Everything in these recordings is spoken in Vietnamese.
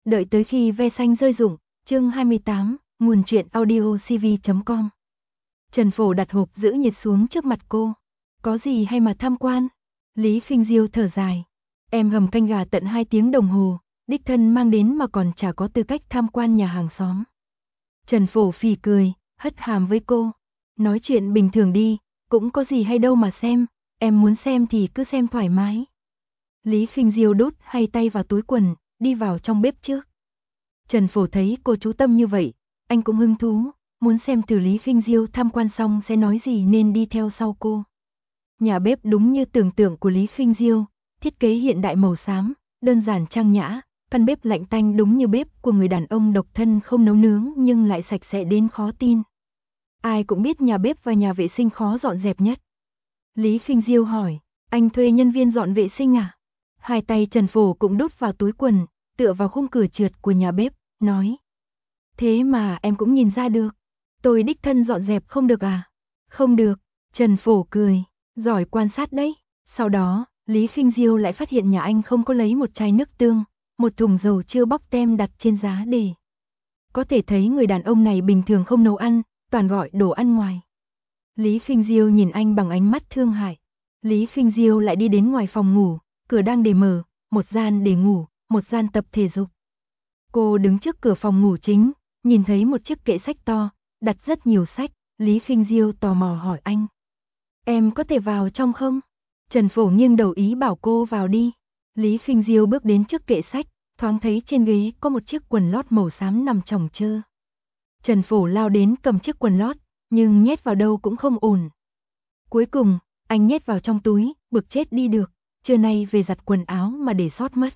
Đợi tới khi ve xanh rơi rụng, chương 28, nguồn truyện audio cv.com. Trần Phổ đặt hộp giữ nhiệt xuống trước mặt cô. Có gì hay mà tham quan? Lý Khinh Diêu thở dài. Em hầm canh gà tận 2 tiếng đồng hồ, đích thân mang đến mà còn chả có tư cách tham quan nhà hàng xóm. Trần Phổ phì cười, hất hàm với cô. Nói chuyện bình thường đi, cũng có gì hay đâu mà xem, em muốn xem thì cứ xem thoải mái. Lý Khinh Diêu đút hai tay vào túi quần, đi vào trong bếp trước. Trần Phổ thấy cô chú tâm như vậy, anh cũng hứng thú, muốn xem thử Lý Khinh Diêu tham quan xong sẽ nói gì nên đi theo sau cô. Nhà bếp đúng như tưởng tượng của Lý Khinh Diêu, thiết kế hiện đại màu xám, đơn giản trang nhã, căn bếp lạnh tanh đúng như bếp của người đàn ông độc thân không nấu nướng nhưng lại sạch sẽ đến khó tin. Ai cũng biết nhà bếp và nhà vệ sinh khó dọn dẹp nhất. Lý Khinh Diêu hỏi, anh thuê nhân viên dọn vệ sinh à? Hai tay Trần Phổ cũng đút vào túi quần, tựa vào khung cửa trượt của nhà bếp, nói. Thế mà em cũng nhìn ra được, tôi đích thân dọn dẹp không được à? Không được, Trần Phổ cười, giỏi quan sát đấy. Sau đó, Lý Khinh Diêu lại phát hiện nhà anh không có lấy một chai nước tương, một thùng dầu chưa bóc tem đặt trên giá để. Có thể thấy người đàn ông này bình thường không nấu ăn, toàn gọi đồ ăn ngoài. Lý Khinh Diêu nhìn anh bằng ánh mắt thương hại. Lý Khinh Diêu lại đi đến ngoài phòng ngủ, cửa đang để mở, một gian để ngủ, một gian tập thể dục. Cô đứng trước cửa phòng ngủ chính, nhìn thấy một chiếc kệ sách to, đặt rất nhiều sách. Lý Khinh Diêu tò mò hỏi anh. Em có thể vào trong không? Trần Phổ nghiêng đầu ý bảo cô vào đi. Lý Khinh Diêu bước đến trước kệ sách, thoáng thấy trên ghế có một chiếc quần lót màu xám nằm chồng chơ. Trần Phổ lao đến cầm chiếc quần lót, nhưng nhét vào đâu cũng không ổn. Cuối cùng, anh nhét vào trong túi, bực chết đi được, trưa nay về giặt quần áo mà để sót mất.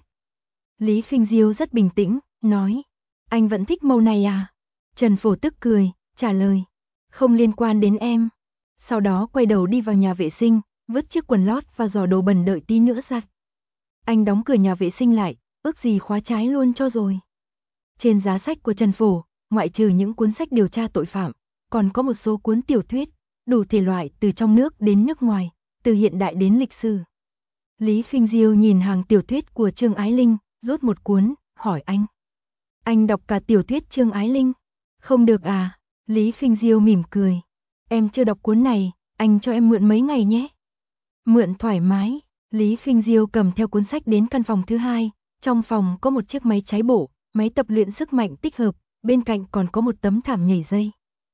Lý Khinh Diêu rất bình tĩnh, nói, anh vẫn thích màu này à? Trần Phổ tức cười, trả lời, không liên quan đến em. Sau đó quay đầu đi vào nhà vệ sinh, vứt chiếc quần lót và giỏ đồ bẩn đợi tí nữa giặt. Anh đóng cửa nhà vệ sinh lại, ước gì khóa trái luôn cho rồi. Trên giá sách của Trần Phổ, ngoại trừ những cuốn sách điều tra tội phạm, còn có một số cuốn tiểu thuyết, đủ thể loại từ trong nước đến nước ngoài, từ hiện đại đến lịch sử. Lý Khinh Diêu nhìn hàng tiểu thuyết của Trương Ái Linh, rút một cuốn, hỏi anh. Anh đọc cả tiểu thuyết Trương Ái Linh? Không được à? Lý Khinh Diêu mỉm cười. Em chưa đọc cuốn này, anh cho em mượn mấy ngày nhé. Mượn thoải mái. Lý Khinh Diêu cầm theo cuốn sách đến căn phòng thứ hai, trong phòng có một chiếc máy cháy bổ, máy tập luyện sức mạnh tích hợp, bên cạnh còn có một tấm thảm nhảy dây.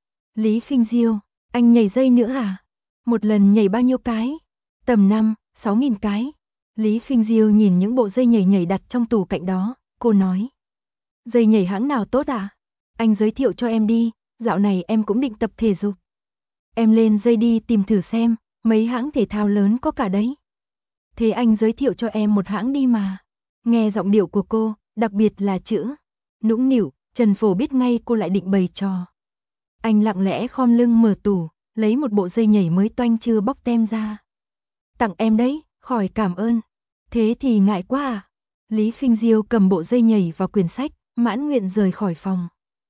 Lý Khinh Diêu, anh nhảy dây nữa à? Một lần nhảy bao nhiêu cái? Tầm 5-6 nghìn cái. Lý Khinh Diêu nhìn những bộ dây nhảy đặt trong tủ cạnh đó, cô nói. Dây nhảy hãng nào tốt à? Anh giới thiệu cho em đi, dạo này em cũng định tập thể dục. Em lên dây đi tìm thử xem, mấy hãng thể thao lớn có cả đấy. Thế anh giới thiệu cho em một hãng đi mà. Nghe giọng điệu của cô, đặc biệt là chữ nũng nịu, Trần Phổ biết ngay cô lại định bày trò. Anh lặng lẽ khom lưng mở tủ, lấy một bộ dây nhảy mới toanh chưa bóc tem ra. Tặng em đấy, khỏi cảm ơn. Thế thì ngại quá à? Lý Khinh Diêu cầm bộ dây nhảy và quyển sách, mãn nguyện rời khỏi phòng.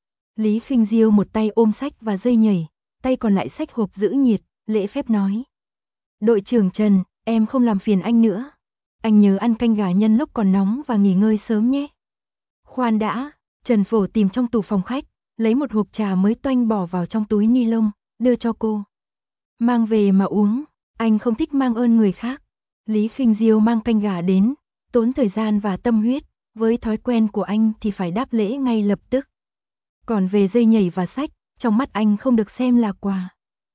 Lý Khinh Diêu một tay ôm sách và dây nhảy, tay còn lại xách hộp giữ nhiệt, lễ phép nói. Đội trưởng Trần, em không làm phiền anh nữa. Anh nhớ ăn canh gà nhân lúc còn nóng và nghỉ ngơi sớm nhé. Khoan đã, Trần Phổ tìm trong tủ phòng khách, lấy một hộp trà mới toanh bỏ vào trong túi ni lông, đưa cho cô. Mang về mà uống, anh không thích mang ơn người khác. Lý Khinh Diêu mang canh gà đến, tốn thời gian và tâm huyết, với thói quen của anh thì phải đáp lễ ngay lập tức. Còn về dây nhảy và sách, trong mắt anh không được xem là quà.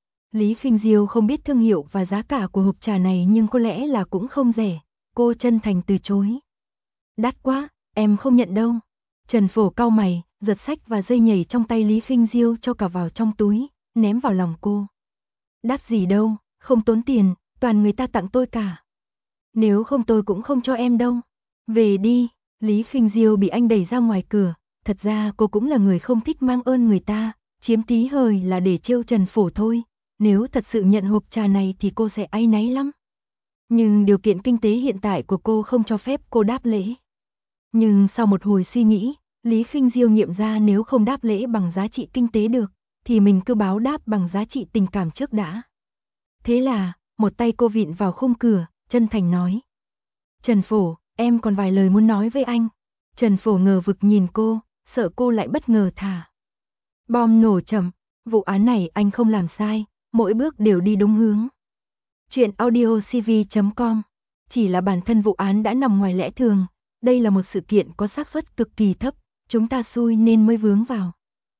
Lý Khinh Diêu không biết thương hiệu và giá cả của hộp trà này nhưng có lẽ là cũng không rẻ, cô chân thành từ chối. Đắt quá, em không nhận đâu. Trần Phổ cau mày, giật sách và dây nhảy trong tay Lý Khinh Diêu cho cả vào trong túi, ném vào lòng cô. Đắt gì đâu, không tốn tiền, toàn người ta tặng tôi cả. Nếu không tôi cũng không cho em đâu. Về đi, Lý Khinh Diêu bị anh đẩy ra ngoài cửa, thật ra cô cũng là người không thích mang ơn người ta, chiếm tí hời là để trêu Trần Phổ thôi. Nếu thật sự nhận hộp trà này thì cô sẽ áy náy lắm. Nhưng điều kiện kinh tế hiện tại của cô không cho phép cô đáp lễ. Nhưng sau một hồi suy nghĩ, Lý Khinh Diêu nghiệm ra nếu không đáp lễ bằng giá trị kinh tế được, thì mình cứ báo đáp bằng giá trị tình cảm trước đã. Thế là, một tay cô vịn vào khung cửa, chân thành nói. Trần Phổ, em còn vài lời muốn nói với anh. Trần Phổ ngờ vực nhìn cô, sợ cô lại bất ngờ thả bom nổ chậm, vụ án này anh không làm sai, mỗi bước đều đi đúng hướng. Chuyện audiocv.com. Chỉ là bản thân vụ án đã nằm ngoài lẽ thường, đây là một sự kiện có xác suất cực kỳ thấp, chúng ta xui nên mới vướng vào.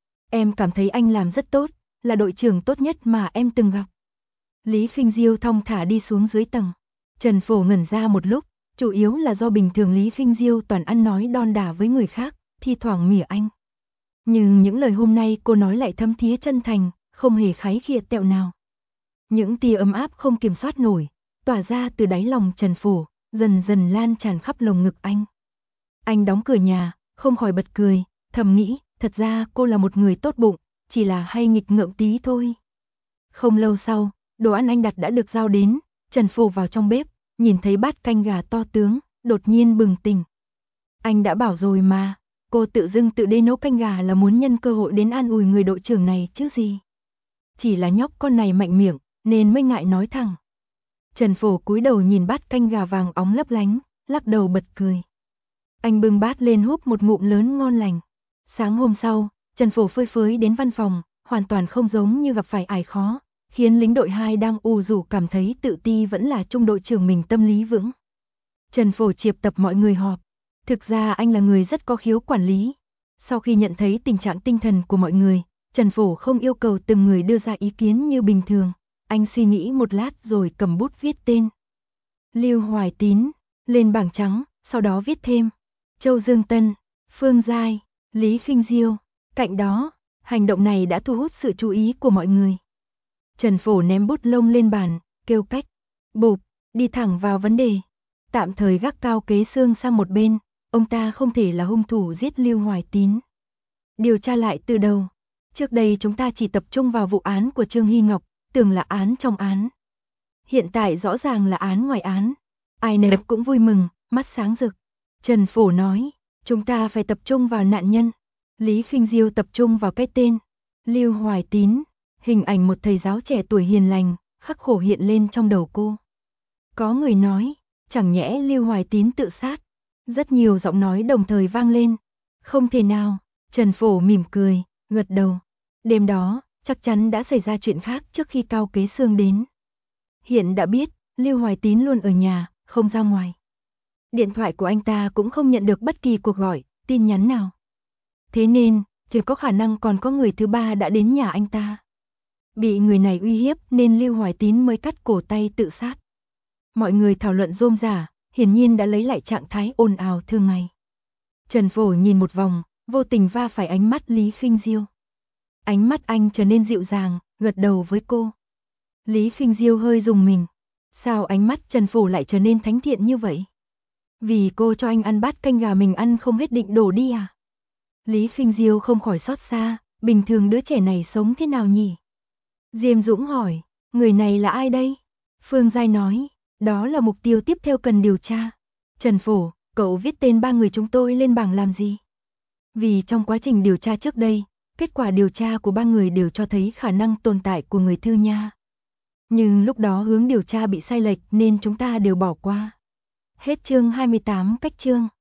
Em cảm thấy anh làm rất tốt, là đội trưởng tốt nhất mà em từng gặp. Lý Khinh Diêu thong thả đi xuống dưới tầng. Trần Phổ ngẩn ra một lúc, chủ yếu là do bình thường Lý Khinh Diêu toàn ăn nói đon đả với người khác, thi thoảng mỉa anh. Nhưng những lời hôm nay cô nói lại thấm thía chân thành, không hề khái khiệt tẹo nào. Những tia ấm áp không kiểm soát nổi, tỏa ra từ đáy lòng Trần Phổ, dần dần lan tràn khắp lồng ngực anh. Anh đóng cửa nhà, không khỏi bật cười, thầm nghĩ, thật ra cô là một người tốt bụng, chỉ là hay nghịch ngợm tí thôi. Không lâu sau, đồ ăn anh đặt đã được giao đến, Trần Phổ vào trong bếp, nhìn thấy bát canh gà to tướng, đột nhiên bừng tỉnh. Anh đã bảo rồi mà, cô tự dưng tự đây nấu canh gà là muốn nhân cơ hội đến an ủi người đội trưởng này chứ gì. Chỉ là nhóc con này mạnh miệng, nên mới ngại nói thẳng. Trần Phổ cúi đầu nhìn bát canh gà vàng óng lấp lánh, lắc đầu bật cười. Anh bưng bát lên húp một ngụm lớn ngon lành. Sáng hôm sau, Trần Phổ phơi phới đến văn phòng, hoàn toàn không giống như gặp phải ải khó, khiến lính đội 2 đang ù rũ cảm thấy tự ti vẫn là trung đội trưởng mình tâm lý vững. Trần Phổ chiệp tập mọi người họp. Thực ra anh là người rất có khiếu quản lý. Sau khi nhận thấy tình trạng tinh thần của mọi người, Trần Phổ không yêu cầu từng người đưa ra ý kiến như bình thường. Anh suy nghĩ một lát rồi cầm bút viết tên. Lưu Hoài Tín, lên bảng trắng, sau đó viết thêm Châu Dương Tân, Phương Giai, Lý Khinh Diêu. Cạnh đó, hành động này đã thu hút sự chú ý của mọi người. Trần Phổ ném bút lông lên bàn, kêu cách, bụp, đi thẳng vào vấn đề. Tạm thời gác cao kế xương sang một bên, ông ta không thể là hung thủ giết Lưu Hoài Tín. Điều tra lại từ đầu. Trước đây chúng ta chỉ tập trung vào vụ án của Trương Hy Ngọc, tưởng là án trong án. Hiện tại rõ ràng là án ngoài án. Ai nấy cũng vui mừng, mắt sáng rực. Trần Phổ nói, chúng ta phải tập trung vào nạn nhân. Lý Khinh Diêu tập trung vào cái tên Lưu Hoài Tín. Hình ảnh một thầy giáo trẻ tuổi hiền lành, khắc khổ hiện lên trong đầu cô. Có người nói, chẳng nhẽ Lưu Hoài Tín tự sát. Rất nhiều giọng nói đồng thời vang lên. Không thể nào, Trần Phổ mỉm cười, gật đầu. Đêm đó, chắc chắn đã xảy ra chuyện khác trước khi Cao Kế Xương đến. Hiện đã biết, Lưu Hoài Tín luôn ở nhà, không ra ngoài. Điện thoại của anh ta cũng không nhận được bất kỳ cuộc gọi, tin nhắn nào. Thế nên, chỉ có khả năng còn có người thứ ba đã đến nhà anh ta. Bị người này uy hiếp nên Lưu Hoài Tín mới cắt cổ tay tự sát. Mọi người thảo luận rôm rả, hiển nhiên đã lấy lại trạng thái ồn ào thường ngày. Trần Phổ nhìn một vòng, vô tình va phải ánh mắt Lý Khinh Diêu. Ánh mắt anh trở nên dịu dàng, gật đầu với cô. Lý Khinh Diêu hơi rùng mình. Sao ánh mắt Trần Phổ lại trở nên thánh thiện như vậy? Vì cô cho anh ăn bát canh gà mình ăn không hết định đổ đi à? Lý Khinh Diêu không khỏi xót xa, bình thường đứa trẻ này sống thế nào nhỉ? Diêm Dũng hỏi, người này là ai đây? Phương Giai nói, đó là mục tiêu tiếp theo cần điều tra. Trần Phổ, cậu viết tên 3 người chúng tôi lên bảng làm gì? Vì trong quá trình điều tra trước đây, kết quả điều tra của 3 người đều cho thấy khả năng tồn tại của người Thư Nha. Nhưng lúc đó hướng điều tra bị sai lệch nên chúng ta đều bỏ qua. Hết chương 28 cách chương.